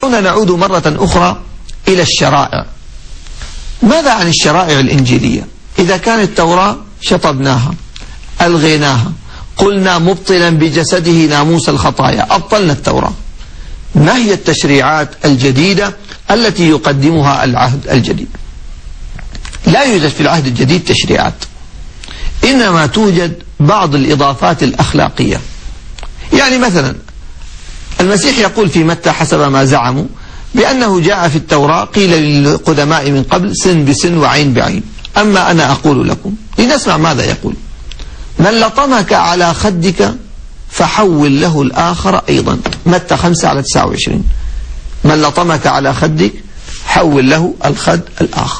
هنا نعود مرة أخرى إلى الشرائع. ماذا عن الشرائع الإنجيلية؟ إذا كانت التوراة شطبناها، ألغيناها، قلنا مبطلا بجسده ناموس الخطايا، أبطلنا التوراة. ما هي التشريعات الجديدة التي يقدمها العهد الجديد؟ لا يوجد في العهد الجديد تشريعات، إنما توجد بعض الإضافات الأخلاقية. يعني مثلا المسيح يقول في متى حسب ما زعموا بأنه جاء في التوراة قيل للقدماء من قبل سن بسن وعين بعين، أما أنا أقول لكم. لنسمع ماذا يقول. من لطمك على خدك فحول له الآخر أيضا، متى 5:29. من لطمك على خدك حول له الخد الآخر.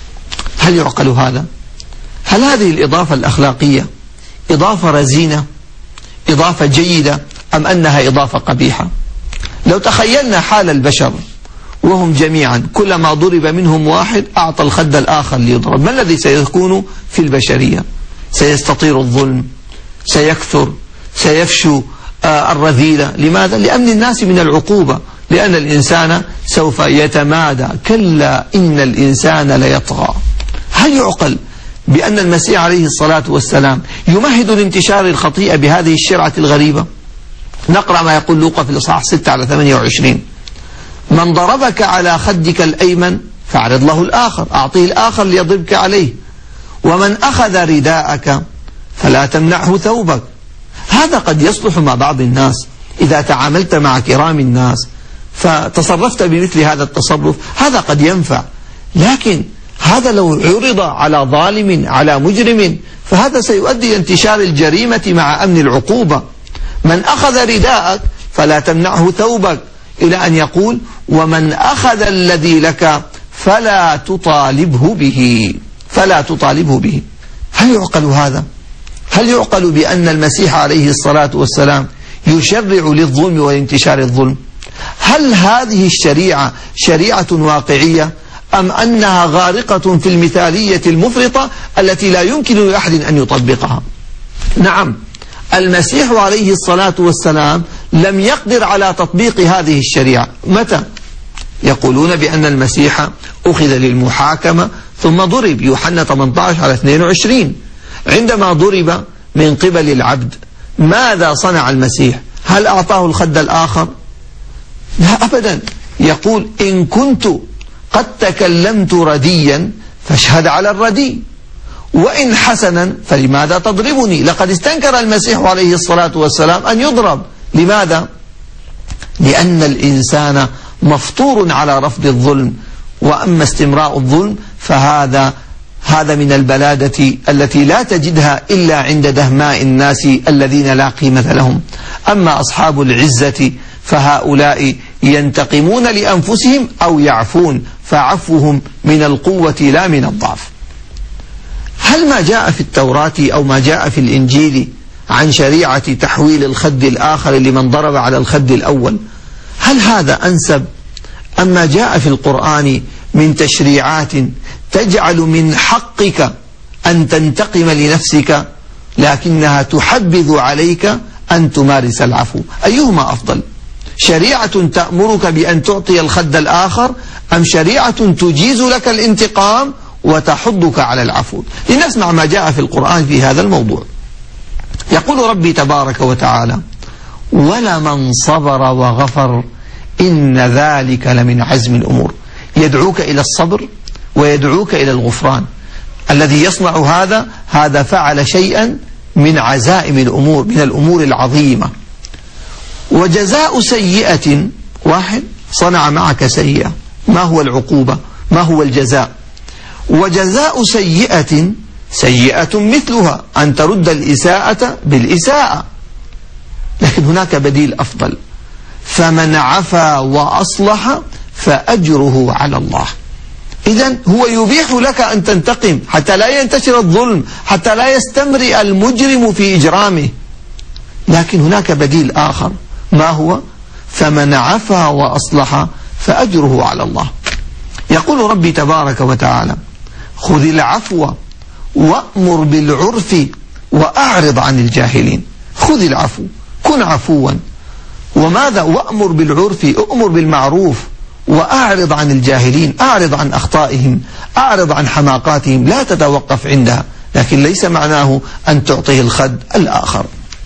هل يعقل هذا؟ هل هذه الإضافة الأخلاقية إضافة رزينة، إضافة جيدة، أم أنها إضافة قبيحة؟ لو تخيلنا حال البشر وهم جميعا كلما ضرب منهم واحد أعطى الخد الآخر ليضرب، ما الذي سيكون في البشرية؟ سيستطير الظلم، سيكثر، سيفشو الرذيلة. لماذا؟ لأمن الناس من العقوبة، لأن الإنسان سوف يتمادى. كلا إن الإنسان ليطغى. هل يعقل بأن المسيح عليه الصلاة والسلام يمهد لانتشار الخطيئة بهذه الشرعة الغريبة؟ نقرأ ما يقول لوقا في الإصحاح 6:28. من ضربك على خدك الأيمن فاعرض له الآخر، أعطيه الآخر ليضربك عليه. ومن أخذ رداءك فلا تمنعه ثوبك. هذا قد يصلح مع بعض الناس، إذا تعاملت مع كرام الناس فتصرفت بمثل هذا التصرف، هذا قد ينفع. لكن هذا لو عرض على ظالم، على مجرم، فهذا سيؤدي إلى انتشار الجريمة مع أمن العقوبة. من أخذ رداءك فلا تمنعه ثوبك، إلى أن يقول ومن أخذ الذي لك فلا تطالبه به، فلا تطالبه به. هل يعقل هذا؟ هل يعقل بأن المسيح عليه الصلاة والسلام يشرع للظلم وانتشار الظلم؟ هل هذه الشريعة شريعة واقعية، أم أنها غارقة في المثالية المفرطة التي لا يمكن لأحد أن يطبقها؟ نعم، المسيح عليه الصلاة والسلام لم يقدر على تطبيق هذه الشريعة. متى؟ يقولون بأن المسيح أخذ للمحاكمة ثم ضرب، يوحنا 18:22. عندما ضرب من قبل العبد ماذا صنع المسيح؟ هل أعطاه الخد الآخر؟ لا أبدا. يقول إن كنت قد تكلمت رديا فاشهد على الردي، وإن حسنا فلماذا تضربني؟ لقد استنكر المسيح عليه الصلاة والسلام أن يضرب. لماذا؟ لأن الإنسان مفطور على رفض الظلم، وأما استمراء الظلم فهذا من البلادة التي لا تجدها إلا عند دهماء الناس الذين لا قيمة لهم. أما أصحاب العزة فهؤلاء ينتقمون لأنفسهم أو يعفون، فعفوهم من القوة لا من الضعف. هل ما جاء في التوراة أو ما جاء في الإنجيل عن شريعة تحويل الخد الآخر لمن ضرب على الخد الأول، هل هذا أنسب أم ما جاء في القرآن من تشريعات تجعل من حقك أن تنتقم لنفسك لكنها تحبذ عليك أن تمارس العفو؟ أيهما أفضل؟ شريعة تأمرك بأن تعطي الخد الآخر، أم شريعة تجيز لك الانتقام وتحضك على العفو؟ لنسمع ما جاء في القرآن في هذا الموضوع. يقول ربي تبارك وتعالى ولمن صبر وغفر إن ذلك لمن عزم الأمور. يدعوك إلى الصبر ويدعوك إلى الغفران. الذي يصنع هذا فعل شيئا من عزائم الأمور، من الأمور العظيمة. وجزاء سيئة، واحد صنع معك سيئة، ما هو العقوبة؟ ما هو الجزاء؟ وجزاء سيئة سيئة مثلها، أن ترد الإساءة بالإساءة. لكن هناك بديل أفضل، فمن عفا وأصلح فأجره على الله. إذن هو يبيح لك أن تنتقم حتى لا ينتشر الظلم، حتى لا يستمرئ المجرم في إجرامه. لكن هناك بديل آخر، ما هو؟ فمن عفا وأصلح فأجره على الله. يقول ربي تبارك وتعالى خذ العفو وأمر بالعرف وأعرض عن الجاهلين. خذ العفو، كن عفوا، وماذا؟ وأمر بالعرف، أؤمر بالمعروف، وأعرض عن الجاهلين، أعرض عن أخطائهم، أعرض عن حماقاتهم، لا تتوقف عندها، لكن ليس معناه أن تعطيه الخد الآخر.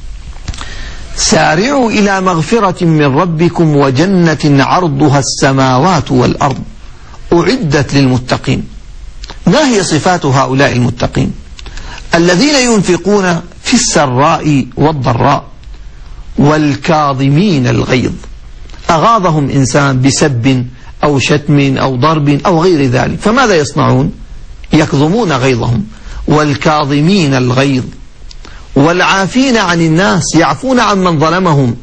سارعوا إلى مغفرة من ربكم وجنة عرضها السماوات والأرض أعدت للمتقين. ما هي صفات هؤلاء المتقين؟ الذين ينفقون في السراء والضراء والكاظمين الغيظ. أغاظهم إنسان بسب أو شتم أو ضرب أو غير ذلك، فماذا يصنعون؟ يكظمون غيظهم. والكاظمين الغيظ والعافين عن الناس، يعفون عن من ظلمهم.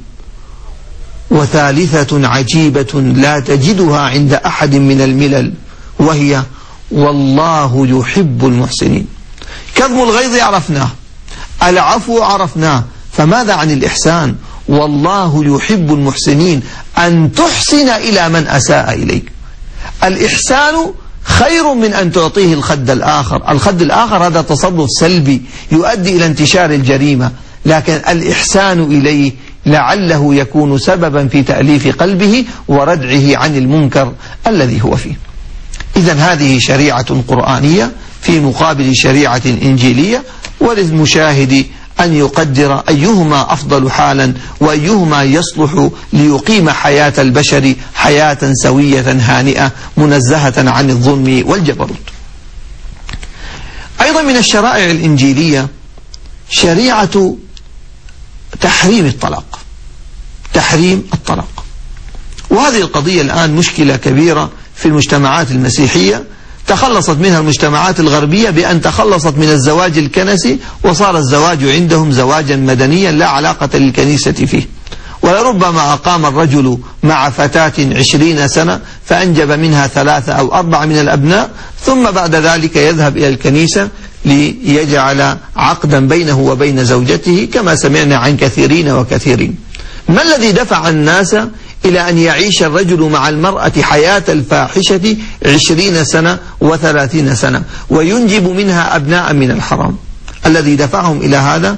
وثالثة عجيبة لا تجدها عند أحد من الملل، وهي والله يحب المحسنين. كظم الغيظ عرفناه، العفو عرفناه، فماذا عن الإحسان؟ والله يحب المحسنين، أن تحسن إلى من أساء إليك. الإحسان خير من أن تعطيه الخد الآخر. الخد الآخر هذا تصرف سلبي يؤدي إلى انتشار الجريمة، لكن الإحسان إليه لعله يكون سببا في تأليف قلبه وردعه عن المنكر الذي هو فيه. إذن هذه شريعة قرآنية في مقابل شريعة إنجيلية، وللمشاهد أن يقدر أيهما أفضل حالا وأيهما يصلح ليقيم حياة البشر حياة سوية هانئة منزهة عن الظلم والجبروت. أيضا من الشرائع الإنجيلية شريعة تحريم الطلاق. تحريم الطلاق، وهذه القضية الآن مشكلة كبيرة في المجتمعات المسيحية، تخلصت منها المجتمعات الغربية بأن تخلصت من الزواج الكنسي، وصار الزواج عندهم زواجا مدنيا لا علاقة للكنيسة فيه. ولربما أقام الرجل مع فتاة 20 سنة فأنجب منها 3 أو 4 من الأبناء، ثم بعد ذلك يذهب إلى الكنيسة ليجعل عقدا بينه وبين زوجته، كما سمعنا عن كثيرين وكثيرين. ما الذي دفع الناس إلى أن يعيش الرجل مع المرأة حياة الفاحشة 20 سنة و30 سنة وينجب منها أبناء من الحرام؟ الذي دفعهم إلى هذا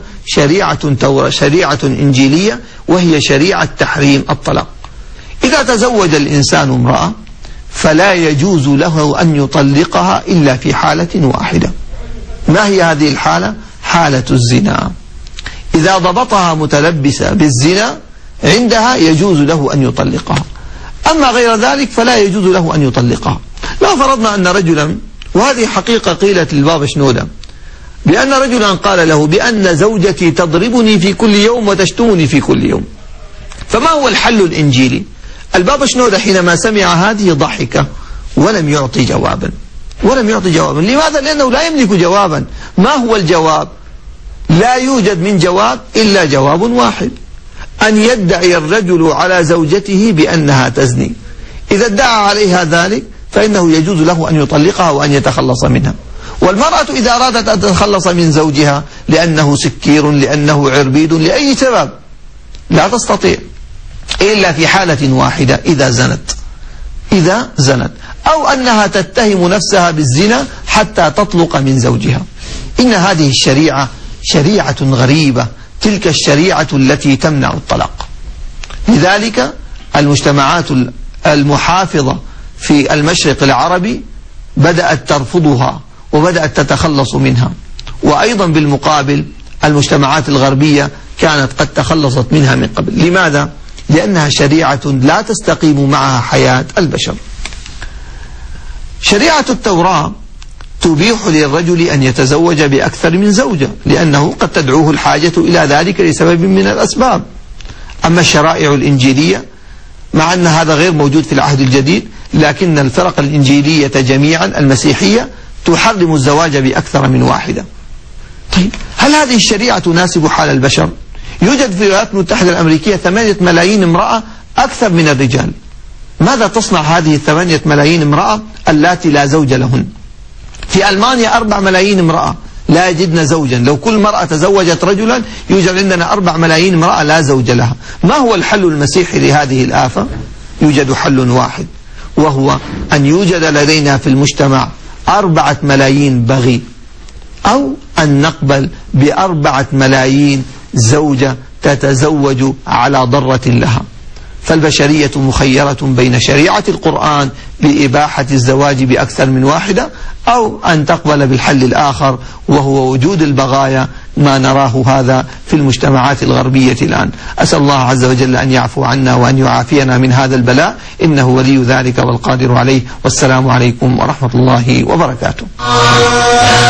شريعة إنجيلية، وهي شريعة تحريم الطلاق. إذا تزوج الإنسان امرأة فلا يجوز له أن يطلقها إلا في حالة واحدة. ما هي هذه الحالة؟ حالة الزنا. إذا ضبطها متلبسة بالزنا عندها يجوز له أن يطلقها، أما غير ذلك فلا يجوز له أن يطلقها. لو فرضنا أن رجلا، وهذه حقيقة قيلت للبابا شنودة، بأن رجلا قال له بأن زوجتي تضربني في كل يوم وتشتمني في كل يوم، فما هو الحل الإنجيلي؟ البابا شنودة حينما سمع هذه ضحك ولم يعطي جوابا. لماذا؟ لأنه لا يملك جوابا. ما هو الجواب؟ لا يوجد من جواب إلا جواب واحد، أن يدعي الرجل على زوجته بأنها تزني. إذا ادعى عليها ذلك فإنه يجوز له أن يطلقها وأن يتخلص منها. والمرأة إذا أرادت أن تتخلص من زوجها لأنه سكير، لأنه عربيد، لأي سبب، لا تستطيع إلا في حالة واحدة، إذا زنت أو أنها تتهم نفسها بالزنا حتى تطلق من زوجها. إن هذه الشريعة شريعة غريبة، تلك الشريعة التي تمنع الطلاق. لذلك المجتمعات المحافظة في المشرق العربي بدأت ترفضها وبدأت تتخلص منها، وأيضا بالمقابل المجتمعات الغربية كانت قد تخلصت منها من قبل. لماذا؟ لأنها شريعة لا تستقيم معها حياة البشر. شريعة التوراة تبيح للرجل أن يتزوج بأكثر من زوجة، لأنه قد تدعوه الحاجة إلى ذلك لسبب من الأسباب. أما الشرائع الإنجيلية، مع أن هذا غير موجود في العهد الجديد، لكن الفرق الإنجيلية جميعا المسيحية تحرم الزواج بأكثر من واحدة. طيب، هل هذه الشريعة تناسب حال البشر؟ يوجد في الولايات المتحدة الأمريكية 8 ملايين امرأة أكثر من الرجال. ماذا تصنع هذه 8 ملايين امرأة اللاتي لا زوج لهن؟ في ألمانيا 4 ملايين امرأة لا يجدن زوجا. لو كل مرأة تزوجت رجلا يوجد عندنا 4 ملايين امرأة لا زوج لها. ما هو الحل المسيحي لهذه الآفة؟ يوجد حل واحد، وهو أن يوجد لدينا في المجتمع 4 ملايين بغي، أو أن نقبل ب4 ملايين زوجة تتزوج على ضرة لها. فالبشرية مخيرة بين شريعة القرآن بإباحة الزواج بأكثر من واحدة، أو أن تقبل بالحل الآخر وهو وجود البغايا، ما نراه هذا في المجتمعات الغربية الآن. أسأل الله عز وجل أن يعفو عنا وأن يعافينا من هذا البلاء، إنه ولي ذلك والقادر عليه. والسلام عليكم ورحمة الله وبركاته.